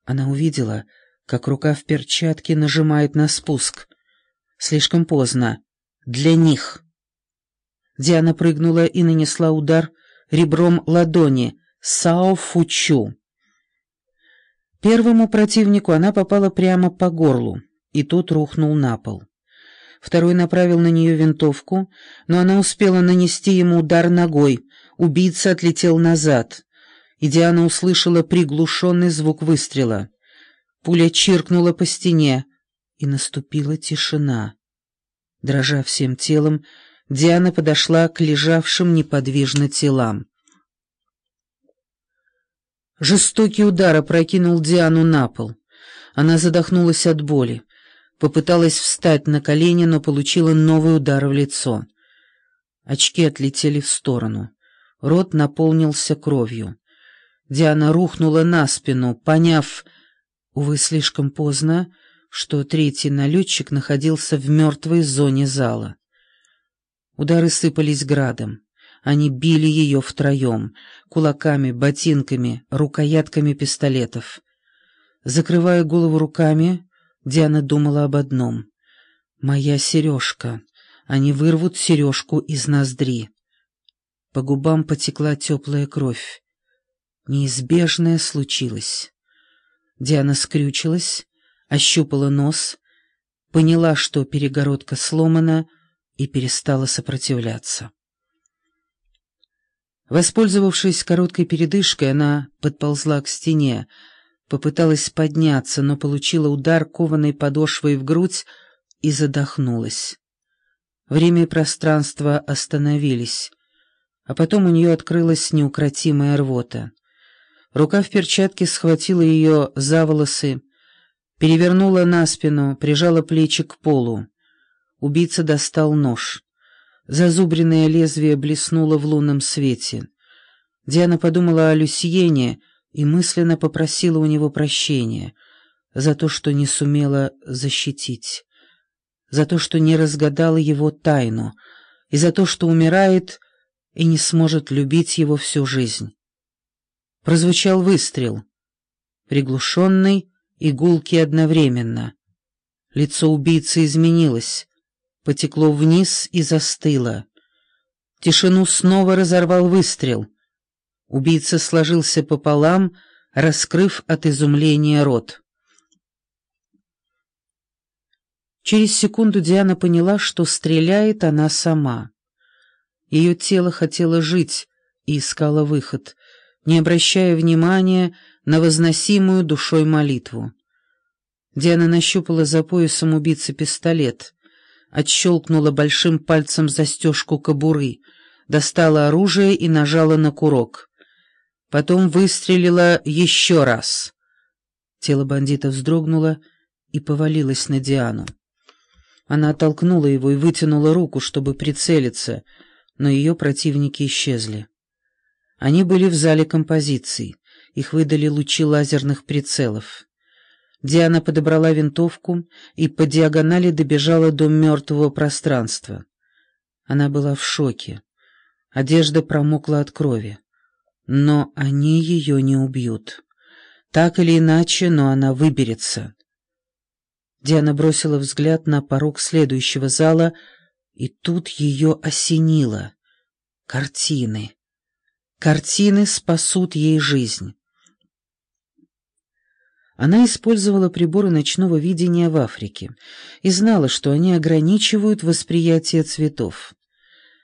Она увидела, как рука в перчатке нажимает на спуск. Слишком поздно. Для них. Диана прыгнула и нанесла удар ребром ладони Сао Фучу. Первому противнику она попала прямо по горлу, и тот рухнул на пол. Второй направил на нее винтовку, но она успела нанести ему удар ногой. Убийца отлетел назад, и Диана услышала приглушенный звук выстрела. Пуля чиркнула по стене, и наступила тишина. Дрожа всем телом, Диана подошла к лежавшим неподвижно телам. Жестокий удар опрокинул Диану на пол. Она задохнулась от боли. Попыталась встать на колени, но получила новый удар в лицо. Очки отлетели в сторону. Рот наполнился кровью. Диана рухнула на спину, поняв, увы, слишком поздно, что третий налетчик находился в мертвой зоне зала. Удары сыпались градом. Они били ее втроем, кулаками, ботинками, рукоятками пистолетов. Закрывая голову руками, Диана думала об одном. «Моя сережка. Они вырвут сережку из ноздри». По губам потекла теплая кровь. Неизбежное случилось. Диана скрючилась, ощупала нос, поняла, что перегородка сломана, и перестала сопротивляться. Воспользовавшись короткой передышкой, она подползла к стене, попыталась подняться, но получила удар кованой подошвой в грудь и задохнулась. Время и пространство остановились, а потом у нее открылась неукротимая рвота. Рука в перчатке схватила ее за волосы, перевернула на спину, прижала плечи к полу. Убийца достал нож. Зазубренное лезвие блеснуло в лунном свете. Диана подумала о Люсьене и мысленно попросила у него прощения за то, что не сумела защитить, за то, что не разгадала его тайну, и за то, что умирает и не сможет любить его всю жизнь. Прозвучал выстрел, приглушенный и гулкий одновременно. Лицо убийцы изменилось, потекло вниз и застыло. Тишину снова разорвал выстрел. Убийца сложился пополам, раскрыв от изумления рот. Через секунду Диана поняла, что стреляет она сама. Ее тело хотело жить и искало выход, не обращая внимания на возносимую душой молитву. Диана нащупала за поясом убийцы пистолет, отщелкнула большим пальцем застежку кобуры, достала оружие и нажала на курок. Потом выстрелила еще раз. Тело бандита вздрогнуло и повалилось на Диану. Она оттолкнула его и вытянула руку, чтобы прицелиться, но ее противники исчезли. Они были в зале композиций, их выдали лучи лазерных прицелов. Диана подобрала винтовку и по диагонали добежала до мертвого пространства. Она была в шоке. Одежда промокла от крови. Но они ее не убьют. Так или иначе, но она выберется. Диана бросила взгляд на порог следующего зала, и тут ее осенило. Картины. Картины спасут ей жизнь. Она использовала приборы ночного видения в Африке и знала, что они ограничивают восприятие цветов.